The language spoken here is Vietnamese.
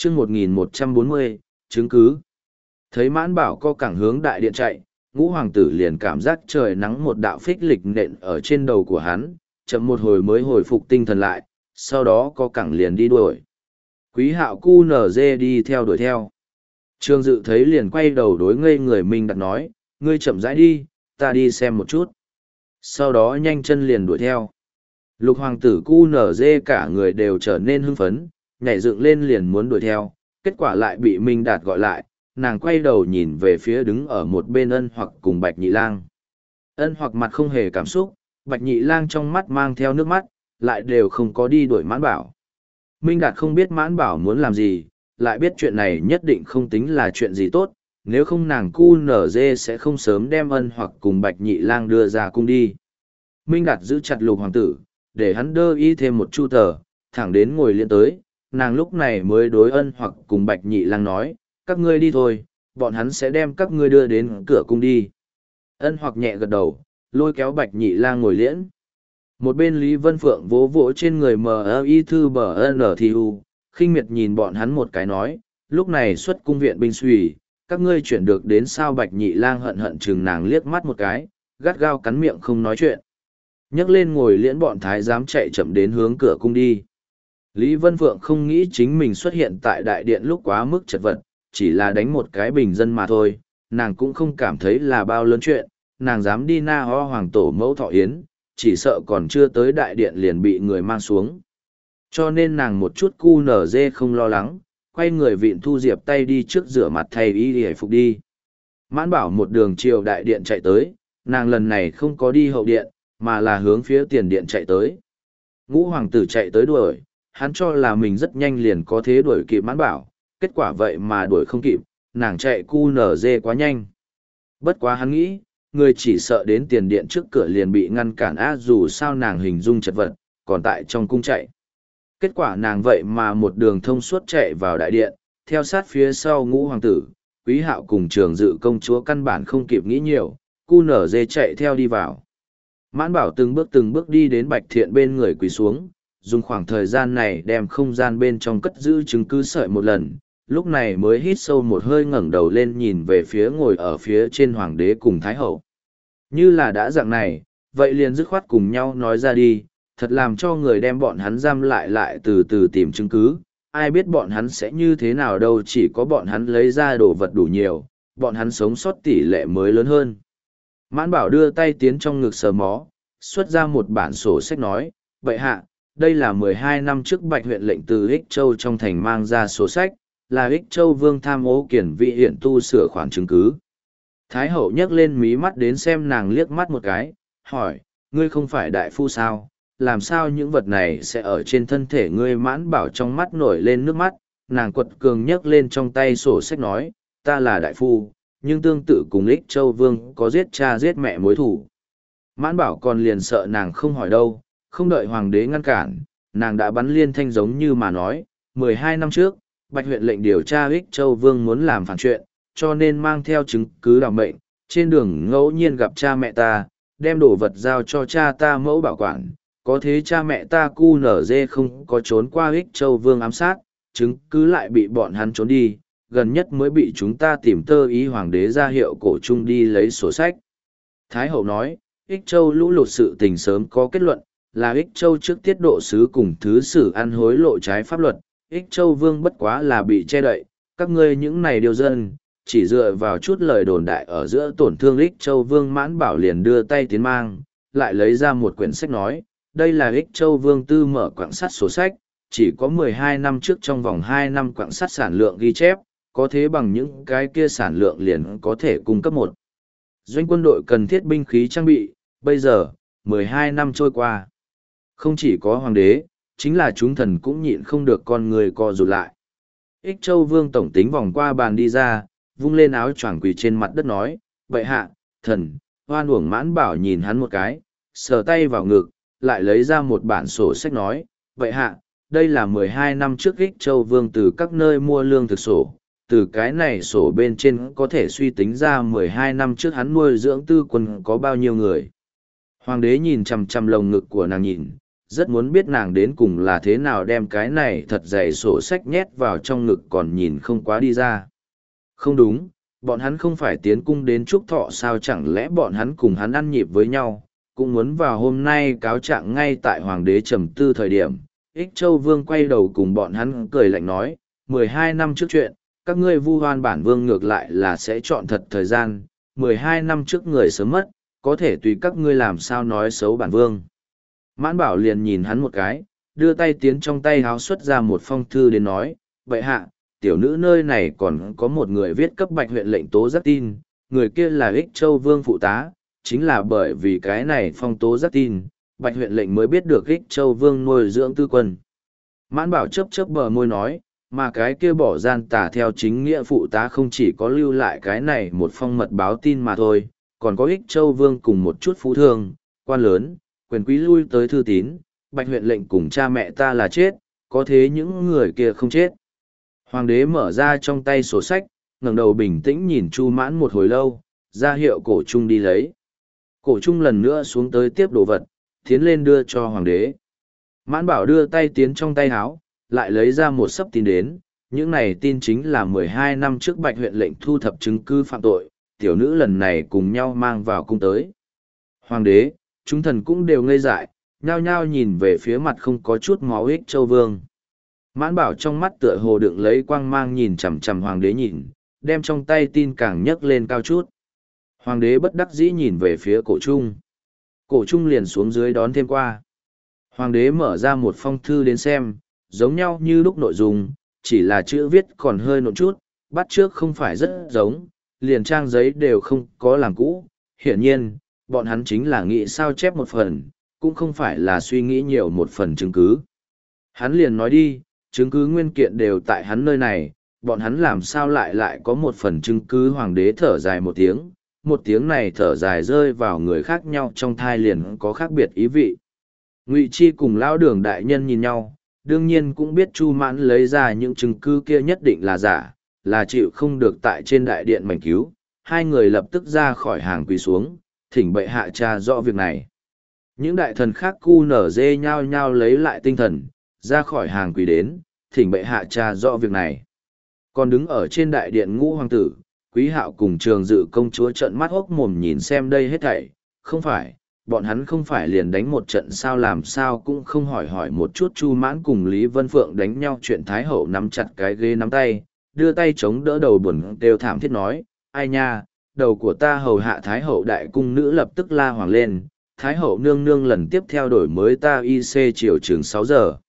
chương 1140, chứng cứ. Thấy Mãn Bảo co cẳng hướng đại điện chạy, Ngũ hoàng tử liền cảm giác trời nắng một đạo phích lịch nện ở trên đầu của hắn, chậm một hồi mới hồi phục tinh thần lại, sau đó co cẳng liền đi đuổi. Quý Hạo cu nở dê đi theo đuổi theo. Trương Dự thấy liền quay đầu đối ngây người Minh Đạt nói, ngươi chậm rãi đi, ta đi xem một chút. Sau đó nhanh chân liền đuổi theo. Lục hoàng tử cu nở dê cả người đều trở nên hưng phấn, nhảy dựng lên liền muốn đuổi theo, kết quả lại bị Minh Đạt gọi lại, nàng quay đầu nhìn về phía đứng ở một bên Ân Hoặc cùng Bạch Nhị Lang. Ân Hoặc mặt không hề cảm xúc, Bạch Nhị Lang trong mắt mang theo nước mắt, lại đều không có đi đuổi Mãn Bảo. Minh Đạt không biết Mãn Bảo muốn làm gì, lại biết chuyện này nhất định không tính là chuyện gì tốt, nếu không nàng cu nở dê sẽ không sớm đem Ân Hoặc cùng Bạch Nhị Lang đưa ra cung đi. Minh Đạt giữ chặt Lục hoàng tử, để hắn đơ y thêm một chu tờ, thẳng đến ngồi liên tới, nàng lúc này mới đối Ân Hoặc cùng Bạch Nhị Lang nói, các ngươi đi thôi, bọn hắn sẽ đem các ngươi đưa đến cửa cung đi. Ân Hoặc nhẹ gật đầu, lôi kéo Bạch Nhị Lang ngồi liễn. Một bên Lý Vân Phượng vỗ vỗ trên người M.I. thư bờ N.T.U. khinh miệt nhìn bọn hắn một cái nói, lúc này xuất cung viện binh suy, các ngươi chuyển được đến sao. Bạch Nhị Lang hận hận chừng nàng liếc mắt một cái, gắt gao cắn miệng không nói chuyện. Nhấc lên ngồi liễn bọn thái giám chạy chậm đến hướng cửa cung đi. Lý Vân Phượng không nghĩ chính mình xuất hiện tại đại điện lúc quá mức chật vật, chỉ là đánh một cái bình dân mà thôi, nàng cũng không cảm thấy là bao lớn chuyện, nàng dám đi na ho hoàng tổ mẫu thọ yến, chỉ sợ còn chưa tới đại điện liền bị người mang xuống. Cho nên nàng một chút cu nở dê không lo lắng, quay người vịn Thu Diệp tay đi trước rửa mặt thay y hề phục đi. Mãn Bảo một đường chiều đại điện chạy tới, nàng lần này không có đi hậu điện, mà là hướng phía tiền điện chạy tới. Ngũ hoàng tử chạy tới đuổi, hắn cho là mình rất nhanh liền có thế đuổi kịp Mãn Bảo, kết quả vậy mà đuổi không kịp, nàng chạy cu nở dê quá nhanh. Bất quá hắn nghĩ, người chỉ sợ đến tiền điện trước cửa liền bị ngăn cản dù sao nàng hình dung chật vật, còn tại trong cung chạy. Kết quả nàng vậy mà một đường thông suốt chạy vào đại điện, theo sát phía sau Ngũ hoàng tử, Quý Hạo cùng Trường Dự công chúa căn bản không kịp nghĩ nhiều, cu nở dê chạy theo đi vào. Mãn Bảo từng bước đi đến Bạch Thiện bên người quỳ xuống, dùng khoảng thời gian này đem không gian bên trong cất giữ chứng cứ sợi một lần, lúc này mới hít sâu một hơi ngẩng đầu lên nhìn về phía ngồi ở phía trên hoàng đế cùng thái hậu. Như là đã dạng này, vậy liền dứt khoát cùng nhau nói ra đi, thật làm cho người đem bọn hắn giam lại từ từ tìm chứng cứ, ai biết bọn hắn sẽ như thế nào đâu, chỉ có bọn hắn lấy ra đồ vật đủ nhiều, bọn hắn sống sót tỷ lệ mới lớn hơn. Mãn Bảo đưa tay tiến trong ngực sờ mó, xuất ra một bản sổ sách nói, vậy hạ, đây là 12 năm trước Bạch huyện lệnh từ Ích Châu trong thành mang ra sổ sách, là Ích Châu Vương tham ô kiển vị hiện tu sửa khoản chứng cứ. Thái hậu nhấc lên mí mắt đến xem nàng liếc mắt một cái, hỏi, ngươi không phải đại phu sao, làm sao những vật này sẽ ở trên thân thể ngươi? Mãn Bảo trong mắt nổi lên nước mắt, nàng quật cường nhấc lên trong tay sổ sách nói, ta là đại phu, nhưng tương tự cùng Ích Châu Vương có giết cha giết mẹ mối thủ. Mãn Bảo còn liền sợ nàng không hỏi đâu, không đợi hoàng đế ngăn cản, nàng đã bắn liên thanh giống như mà nói, 12 năm trước, Bạch huyện lệnh điều tra Ích Châu Vương muốn làm phản chuyện, cho nên mang theo chứng cứ đào mệnh, trên đường ngẫu nhiên gặp cha mẹ ta, đem đồ vật giao cho cha ta mẫu bảo quản, có thế cha mẹ ta cu nở dê không có trốn qua Ích Châu Vương ám sát, chứng cứ lại bị bọn hắn trốn đi, gần nhất mới bị chúng ta tìm tơ ý hoàng đế ra hiệu cổ trung đi lấy sổ sách. Thái hậu nói, Ích Châu lũ lụt sự tình sớm có kết luận, là Ích Châu trước tiết độ sứ cùng thứ sử ăn hối lộ trái pháp luật, Ích Châu Vương bất quá là bị che đậy, các ngươi những này điều dân, chỉ dựa vào chút lời đồn đại ở giữa tổn thương Ích Châu Vương. Mãn Bảo liền đưa tay tiến mang, lại lấy ra một quyển sách nói, đây là Ích Châu Vương tư mở quảng sắt sổ sách, chỉ có 12 năm trước trong vòng 2 năm quảng sắt sản lượng ghi chép, có thế bằng những cái kia sản lượng liền có thể cung cấp một doanh quân đội cần thiết binh khí trang bị. Bây giờ 12 năm trôi qua, không chỉ có hoàng đế, chính là chúng thần cũng nhịn không được con người co rụt lại. Ích Châu Vương tổng tính vòng qua bàn đi ra, vung lên áo choàng quỳ trên mặt đất nói, bệ hạ, thần, hoan uổng. Mãn Bảo nhìn hắn một cái, sờ tay vào ngực, lại lấy ra một bản sổ sách nói, bệ hạ, đây là 12 năm trước Ích Châu Vương từ các nơi mua lương thực sổ, từ cái này sổ bên trên có thể suy tính ra 12 năm trước hắn nuôi dưỡng tư quân có bao nhiêu người. Hoàng đế nhìn chằm chằm lồng ngực của nàng nhìn, rất muốn biết nàng đến cùng là thế nào đem cái này thật dày sổ sách nhét vào trong ngực còn nhìn không quá đi ra. Không đúng, bọn hắn không phải tiến cung đến chúc thọ sao, chẳng lẽ bọn hắn cùng hắn ăn nhịp với nhau, cũng muốn vào hôm nay cáo trạng ngay tại hoàng đế trầm tư thời điểm. Ích Châu Vương quay đầu cùng bọn hắn cười lạnh nói, 12 năm trước chuyện, các ngươi vu oan bản vương ngược lại là sẽ chọn thật thời gian, 12 năm trước người sớm mất, có thể tùy các ngươi làm sao nói xấu bản vương. Mãn Bảo liền nhìn hắn một cái, đưa tay tiến trong tay háo xuất ra một phong thư đến nói, vậy hạ, tiểu nữ nơi này còn có một người viết cấp bạch huyện lệnh tố giác tin, người kia là Ích Châu Vương phụ tá, chính là bởi vì cái này phong tố giác tin, bạch huyện lệnh mới biết được Ích Châu Vương nuôi dưỡng tư quân. Mãn Bảo chớp chớp bờ môi nói, mà cái kia bỏ gian tà theo chính nghĩa phụ tá không chỉ có lưu lại cái này một phong mật báo tin mà thôi, còn có Ích Châu Vương cùng một chút phú thương, quan lớn, quyền quý lui tới thư tín, bạch huyện lệnh cùng cha mẹ ta là chết, có thế những người kia không chết. Hoàng đế mở ra trong tay sổ sách, ngẩng đầu bình tĩnh nhìn Chu Mãn một hồi lâu, ra hiệu cổ trung đi lấy. Cổ trung lần nữa xuống tới tiếp đồ vật, tiến lên đưa cho hoàng đế. Mãn Bảo đưa tay tiến trong tay háo, lại lấy ra một sấp tin đến, những này tin chính là 12 năm trước bạch huyện lệnh thu thập chứng cứ phạm tội, tiểu nữ lần này cùng nhau mang vào cung tới. Hoàng đế, chúng thần cũng đều ngây dại, nhao nhao nhìn về phía mặt không có chút máu Ích Châu Vương. Mãn Bảo trong mắt tựa hồ đựng lấy quang mang nhìn chằm chằm hoàng đế nhìn, đem trong tay tin càng nhấc lên cao chút. Hoàng đế bất đắc dĩ nhìn về phía cổ trung. Cổ trung liền xuống dưới đón thêm qua. Hoàng đế mở ra một phong thư đến xem, giống nhau như lúc nội dung, chỉ là chữ viết còn hơi nộn chút, bắt trước không phải rất giống, liền trang giấy đều không có làm cũ. Hiển nhiên, bọn hắn chính là nghĩ sao chép một phần, cũng không phải là suy nghĩ nhiều một phần chứng cứ. Hắn liền nói đi, chứng cứ nguyên kiện đều tại hắn nơi này, bọn hắn làm sao lại có một phần chứng cứ. Hoàng đế thở dài một tiếng này thở dài rơi vào người khác nhau trong thai liền có khác biệt ý vị. Ngụy Chi cùng Lão Đường đại nhân nhìn nhau, đương nhiên cũng biết Chu Mãn lấy ra những chứng cứ kia nhất định là giả, là chịu không được tại trên đại điện mảnh cứu. Hai người lập tức ra khỏi hàng quỳ xuống, thỉnh bệ hạ tra rõ việc này. Những đại thần khác cu nở dê nhao nhao lấy lại tinh thần, ra khỏi hàng quỳ đến, thỉnh bệ hạ tra rõ việc này. Còn đứng ở trên đại điện Ngũ hoàng tử, Quý Hạo cùng Trường Dự công chúa trợn mắt hốc mồm nhìn xem đây hết thảy, không phải, bọn hắn không phải liền đánh một trận sao, làm sao cũng không hỏi một chút. Chu Mãn cùng Lý Vân Phượng đánh nhau chuyện Thái hậu nắm chặt cái ghế nắm tay, đưa tay chống đỡ đầu buồn đều thảm thiết nói, ai nha, đầu của ta hầu hạ Thái hậu đại cung nữ lập tức la hoàng lên, Thái hậu nương nương lần tiếp theo đổi mới ta y c chiều chừng 6 giờ.